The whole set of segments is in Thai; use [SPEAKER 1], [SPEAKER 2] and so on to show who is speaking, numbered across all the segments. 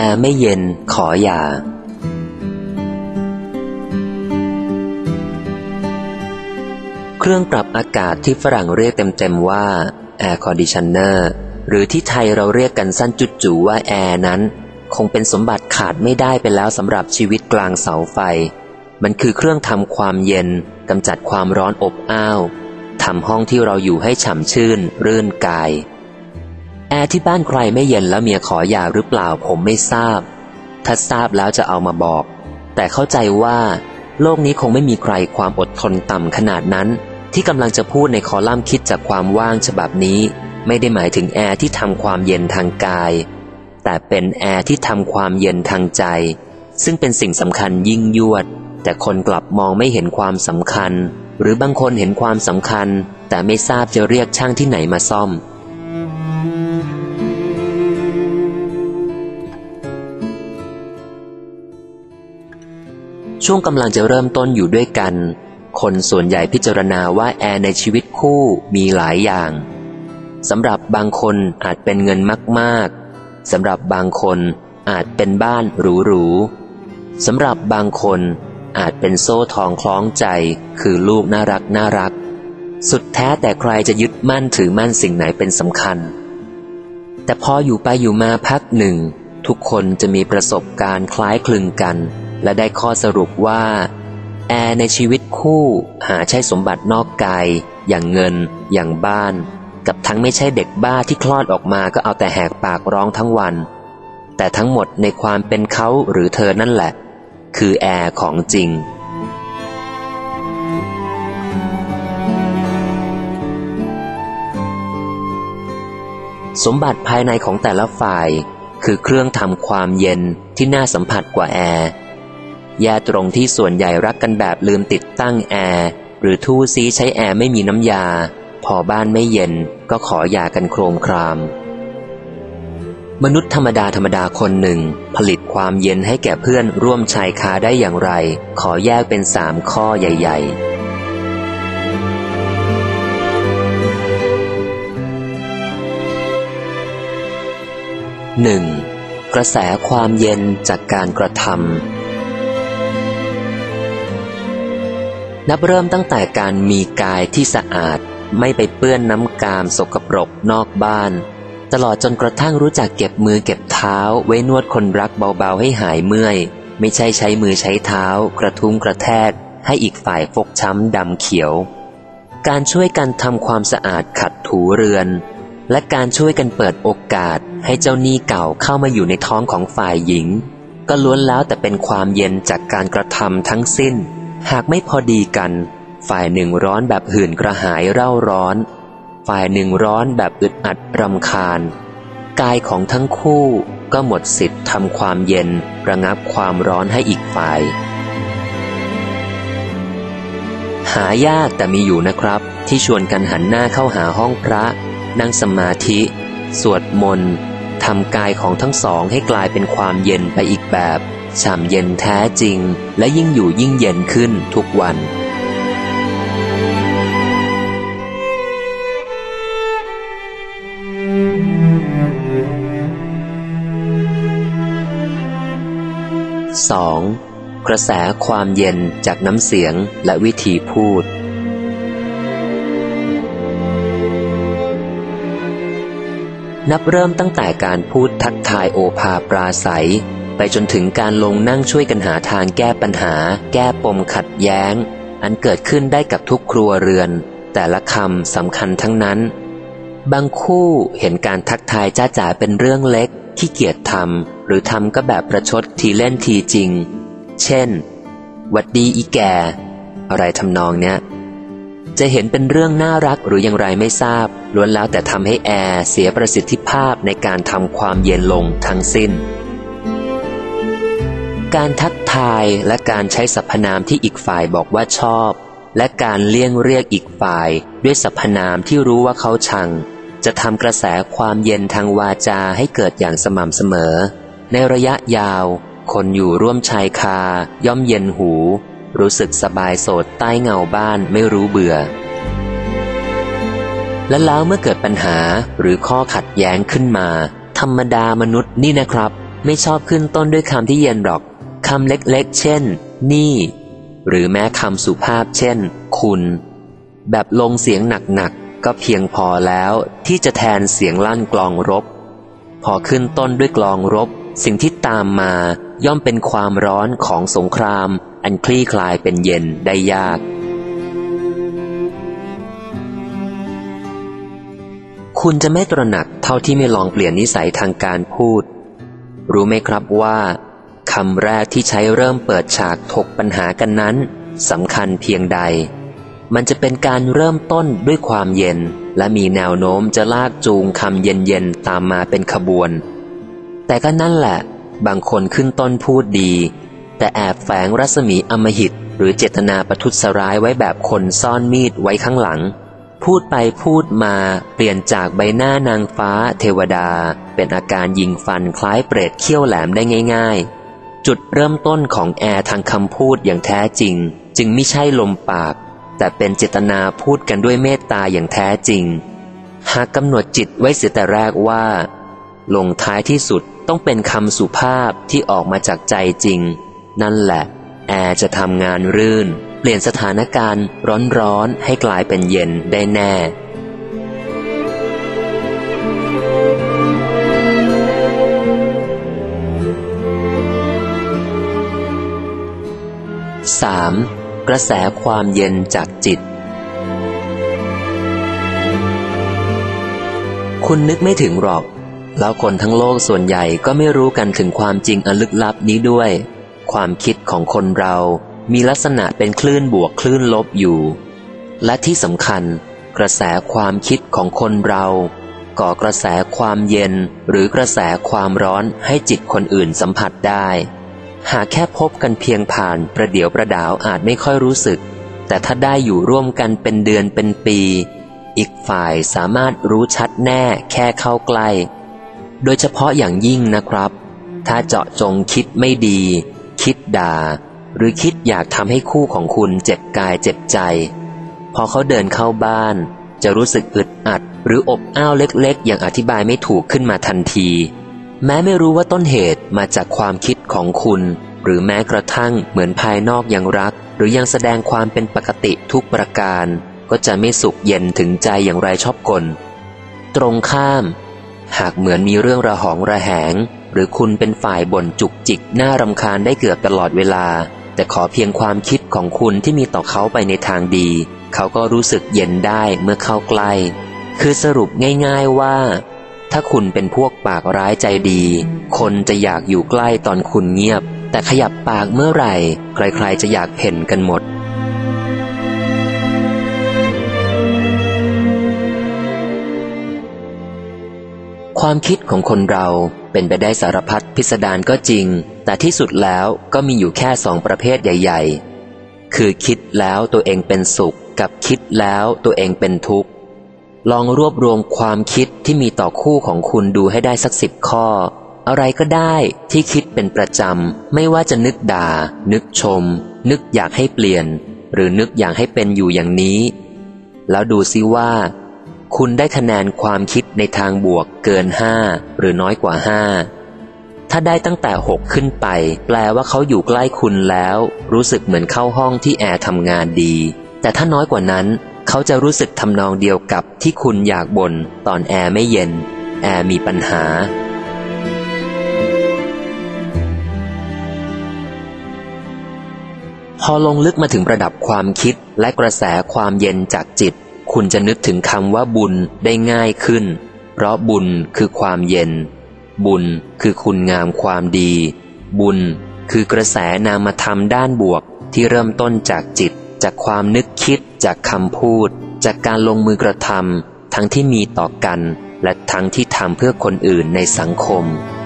[SPEAKER 1] ร์ไม่เย็นขออย่าเครื่องปรับอากาศที่ฝรั่งเรียกเต็มๆว่า Air Conditioner หรือที่ไทยเราเรียกกันสั้นจุดจู่ว่าแอร์นั้นคงเป็นสมบัติขาดไม่ได้ไปแล้วสำหรับชีวิตกลางเสาไฟมันคือเครื่องทำความเย็นกำจัดความร้อนอบอ้าวทำห้องที่เราอยู่ให้ฉ่ำชื่นรื่นกายแอร์ที่บ้านใครไม่เย็นแล้วเมียขอหย่าหรือเปล่าผมไม่ทราบถ้าทราบแล้วจะเอามาบอกแต่เข้าใจว่าโลกนี้คงไม่มีใครความอดทนต่ำขนาดนั้นที่กำลังจะพูดในคอลัมน์คิดจากความว่างฉบับนี้ไม่ได้หมายถึงแอร์ที่ทำความเย็นทางกายแต่เป็นแอร์ที่ทำความเย็นทางใจซึ่งเป็นสิ่งสำคัญยิ่งยวดแต่คนกลับมองไม่เห็นความสำคัญหรือบางคนเห็นความสำคัญแต่ไม่ทราบจะเรียกช่างที่ไหนมาซ่อมช่วงกำลังจะเริ่มต้นอยู่ด้วยกันคนส่วนใหญ่พิจารณาว่าแอร์ในชีวิตคู่มีหลายอย่างสำหรับบางคนอาจเป็นเงินมากๆสำหรับบางคนอาจเป็นบ้านหรูๆสำหรับบางคนอาจเป็นโซ่ทองคล้องใจคือลูกน่ารักสุดแท้แต่ใครจะยึดมั่นถือมั่นสิ่งไหนเป็นสำคัญแต่พออยู่ไปอยู่มาพักหนึ่งทุกคนจะมีประสบการณ์คล้ายคลึงกันและได้ข้อสรุปว่าแอร์ในชีวิตคู่หาใช่สมบัตินอกกายอย่างเงินอย่างบ้านกับทั้งไม่ใช่เด็กบ้าที่คลอดออกมาก็เอาแต่แหกปากร้องทั้งวันแต่ทั้งหมดในความเป็นเขาหรือเธอนั่นแหละคือแอร์ของจริงสมบัติภายในของแต่ละฝ่ายคือเครื่องทำความเย็นที่น่าสัมผัสกว่าแอร์แย่ตรงที่ส่วนใหญ่รักกันแบบลืมติดตั้งแอร์หรือทู่ซีใช้แอร์ไม่มีน้ำยาพอบ้านไม่เย็นก็ขอหย่ากันโครมครามมนุษย์ธรรมดาคนหนึ่งผลิตความเย็นให้แก่เพื่อนร่วมชายคาได้อย่างไรขอแยกเป็น3ข้อใหญ่ๆ 1. กระแสความเย็นจากการกระทำนับเริ่มตั้งแต่การมีกายที่สะอาดไม่ไปเปื้อนน้ำกามสกปรกนอกบ้านตลอดจนกระทั่งรู้จักเก็บมือเก็บเท้าไว้นวดคนรักเบาๆให้หายเมื่อยไม่ใช่ใช้มือใช้เท้ากระทุ้งกระแทกให้อีกฝ่ายฟกช้ำดำเขียวการช่วยกันทำความสะอาดขัดถูเรือนและการช่วยกันเปิดโอกาสให้เจ้าหนี้เก่าเข้ามาอยู่ในท้องของฝ่ายหญิงก็ล้วนแล้วแต่เป็นความเย็นจากการกระทำทั้งสิ้นหากไม่พอดีกันฝ่ายหนึ่งร้อนแบบหื่นกระหายเร่าร้อนฝ่ายหนึ่งร้อนแบบอึดอัดรำคาญกายของทั้งคู่ก็หมดสิทธิ์ทำความเย็นระงับความร้อนให้อีกฝ่ายหายากแต่มีอยู่นะครับที่ชวนกันหันหน้าเข้าหาห้องพระนั่งสมาธิสวดมนต์ทำกายของทั้งสองให้กลายเป็นความเย็นไปอีกแบบฉ่ำเย็นแท้จริงและยิ่งอยู่ยิ่งเย็นขึ้นทุกวัน 2. กระแสความเย็นจากน้ำเสียงและวิธีพูดนับเริ่มตั้งแต่การพูดทักทายโอภาปราศัยไปจนถึงการลงนั่งช่วยกันหาทางแก้ปัญหาแก้ปมขัดแย้งอันเกิดขึ้นได้กับทุกครัวเรือนแต่ละคำสำคัญทั้งนั้นบางคู่เห็นการทักทายจ้าจ๋าเป็นเรื่องเล็กขี้เกียจทำหรือทำก็แบบประชดทีเล่นทีจริงเช่นหวัดดีอีแก่อะไรทำนองเนี้ยจะเห็นเป็นเรื่องน่ารักหรืออย่างไรไม่ทราบล้วนแล้วแต่ทำให้แอร์เสียประสิทธิภาพในการทำความเย็นลงทั้งสิ้นการทักทายและการใช้สรรพนามที่อีกฝ่ายบอกว่าชอบและการเลี่ยงเรียกอีกฝ่ายด้วยสรรพนามที่รู้ว่าเขาชังจะทำกระแสความเย็นทางวาจาให้เกิดอย่างสม่ำเสมอในระยะยาวคนอยู่ร่วมชายคาย่อมเย็นหูรู้สึกสบายโสดใต้เงาบ้านไม่รู้เบื่อและแล้วเมื่อเกิดปัญหาหรือข้อขัดแย้งขึ้นมาธรรมดามนุษย์นี่นะครับไม่ชอบขึ้นต้นด้วยคำที่เย็นหรอกคำเล็กๆเช่นนี่หรือแม้คำสุภาพเช่นคุณแบบลงเสียงหนักๆก็เพียงพอแล้วที่จะแทนเสียงลั่นกลองรบพอขึ้นต้นด้วยกลองรบสิ่งที่ตามมาย่อมเป็นความร้อนของสงครามอันคลี่คลายเป็นเย็นได้ยากคุณจะไม่ตระหนักเท่าที่ไม่ลองเปลี่ยนนิสัยทางการพูดรู้ไหมครับว่าคำแรกที่ใช้เริ่มเปิดฉากถกปัญหากันนั้นสำคัญเพียงใดมันจะเป็นการเริ่มต้นด้วยความเย็นและมีแนวโน้มจะลากจูงคำเย็นๆตามมาเป็นขบวนแต่ก็นั่นแหละบางคนขึ้นต้นพูดดีแต่แอบแฝงรัศมีอำมหิตหรือเจตนาประทุษร้ายไว้แบบคนซ่อนมีดไว้ข้างหลังพูดไปพูดมาเปลี่ยนจากใบหน้านางฟ้าเทวดาเป็นอาการยิงฟันคล้ายเปรตเขี้ยวแหลมได้ง่ายๆจุดเริ่มต้นของแอร์ทางคำพูดอย่างแท้จริงจึงไม่ใช่ลมปากแต่เป็นเจตนาพูดกันด้วยเมตตาอย่างแท้จริงหากกำหนดจิตไว้เสียแต่แรกว่าลงท้ายที่สุดต้องเป็นคำสุภาพที่ออกมาจากใจจริงนั่นแหละแอร์จะทำงานรื่นเปลี่ยนสถานการณ์ร้อนๆให้กลายเป็นเย็นได้แน่ 3. กระแสความเย็นจากจิตคุณนึกไม่ถึงหรอกแล้วคนทั้งโลกส่วนใหญ่ก็ไม่รู้กันถึงความจริงอันลึกลับนี้ด้วยความคิดของคนเรามีลักษณะเป็นคลื่นบวกคลื่นลบอยู่และที่สำคัญกระแสความคิดของคนเราก่อกระแสความเย็นหรือกระแสความร้อนให้จิตคนอื่นสัมผัสได้หากแค่พบกันเพียงผ่านประเดี๋ยวประดาวอาจไม่ค่อยรู้สึกแต่ถ้าได้อยู่ร่วมกันเป็นเดือนเป็นปีอีกฝ่ายสามารถรู้ชัดแน่แค่เข้าใกล้โดยเฉพาะอย่างยิ่งนะครับถ้าเจาะจงคิดไม่ดีคิดด่าหรือคิดอยากทำให้คู่ของคุณเจ็บกายเจ็บใจพอเขาเดินเข้าบ้านจะรู้สึกอึดอัดหรืออบอ้าวเล็กๆอย่างอธิบายไม่ถูกขึ้นมาทันทีแม้ไม่รู้ว่าต้นเหตุมาจากความคิดของคุณหรือแม้กระทั่งเหมือนภายนอกยังรักหรือยังแสดงความเป็นปกติทุกประการก็จะไม่สุขเย็นถึงใจอย่างไรชอบกลตรงข้ามหากเหมือนมีเรื่องระหองระแหงหรือคุณเป็นฝ่ายบ่นจุกจิกน่ารำคาญได้เกือบตลอดเวลาแต่ขอเพียงความคิดของคุณที่มีต่อเขาไปในทางดีเขาก็รู้สึกเย็นได้เมื่อเข้าใกล้คือสรุปง่ายๆว่าถ้าคุณเป็นพวกปากร้ายใจดีคนจะอยากอยู่ใกล้ตอนคุณเงียบแต่ขยับปากเมื่อไหร่ใครๆจะอยากเห็นกันหมดความคิดของคนเราเป็นไปได้สารพัดพิสดารก็จริงแต่ที่สุดแล้วก็มีอยู่แค่2ประเภทใหญ่ๆคือคิดแล้วตัวเองเป็นสุขกับคิดแล้วตัวเองเป็นทุกข์ลองรวบรวมความคิดที่มีต่อคู่ของคุณดูให้ได้สัก10 ข้ออะไรก็ได้ที่คิดเป็นประจำไม่ว่าจะนึกด่านึกชมนึกอยากให้เปลี่ยนหรือนึกอยากให้เป็นอยู่อย่างนี้แล้วดูซิว่าคุณได้คะแนนความคิดในทางบวกเกิน5หรือน้อยกว่า5ถ้าได้ตั้งแต่6ขึ้นไปแปลว่าเขาอยู่ใกล้คุณแล้วรู้สึกเหมือนเข้าห้องที่แอร์ทำงานดีแต่ถ้าน้อยกว่านั้นเขาจะรู้สึกทำนองเดียวกับที่คุณอยากบ่นตอนแอร์ไม่เย็นแอร์มีปัญหาพอลงลึกมาถึงระดับความคิดและกระแสความเย็นจากจิตคุณจะนึกถึงคำว่าบุญได้ง่ายขึ้นเพราะบุญคือความเย็นบุญคือคุณงามความดีบุญคือกระแสนามธรรมด้านบวกที่เริ่มต้นจากจิตจากความนึกคิดจากคำพูดจากการลงมือกระทำทั้งที่มีต่อกันและทั้งที่ทำเพื่อคนอื่นในสังคม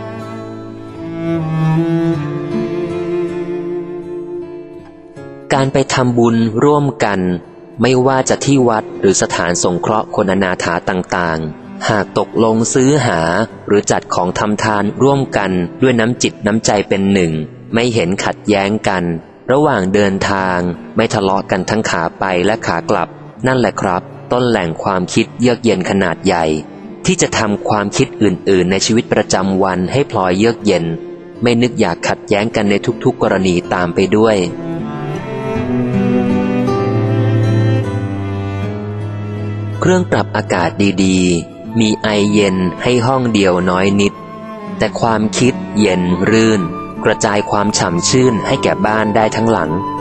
[SPEAKER 1] การไปทำบุญร่วมกันไม่ว่าจะที่วัดหรือสถานสงเคราะห์คนอนาถาต่างๆหากตกลงซื้อหาหรือจัดของทำทานร่วมกันด้วยน้ำจิตน้ำใจเป็นหนึ่งไม่เห็นขัดแย้งกันระหว่างเดินทางไม่ทะเลาะกันทั้งขาไปและขากลับนั่นแหละครับต้นแหล่งความคิดเยือกเย็นขนาดใหญ่ที่ที่จะทำความคิดอื่นๆในชีวิตประจำวันให้พลอยเยือกเย็นไม่นึกอยากขัดแย้งกันในทุกๆกรณีตามไปด้วยเครื่องปรับอากาศดีๆมีไอเย็นให้ห้องเดียวน้อยนิดแต่ความคิดเย็นรื่นกระจายความฉ่ำชื่นให้แก่บ้านได้ทั้งหลัง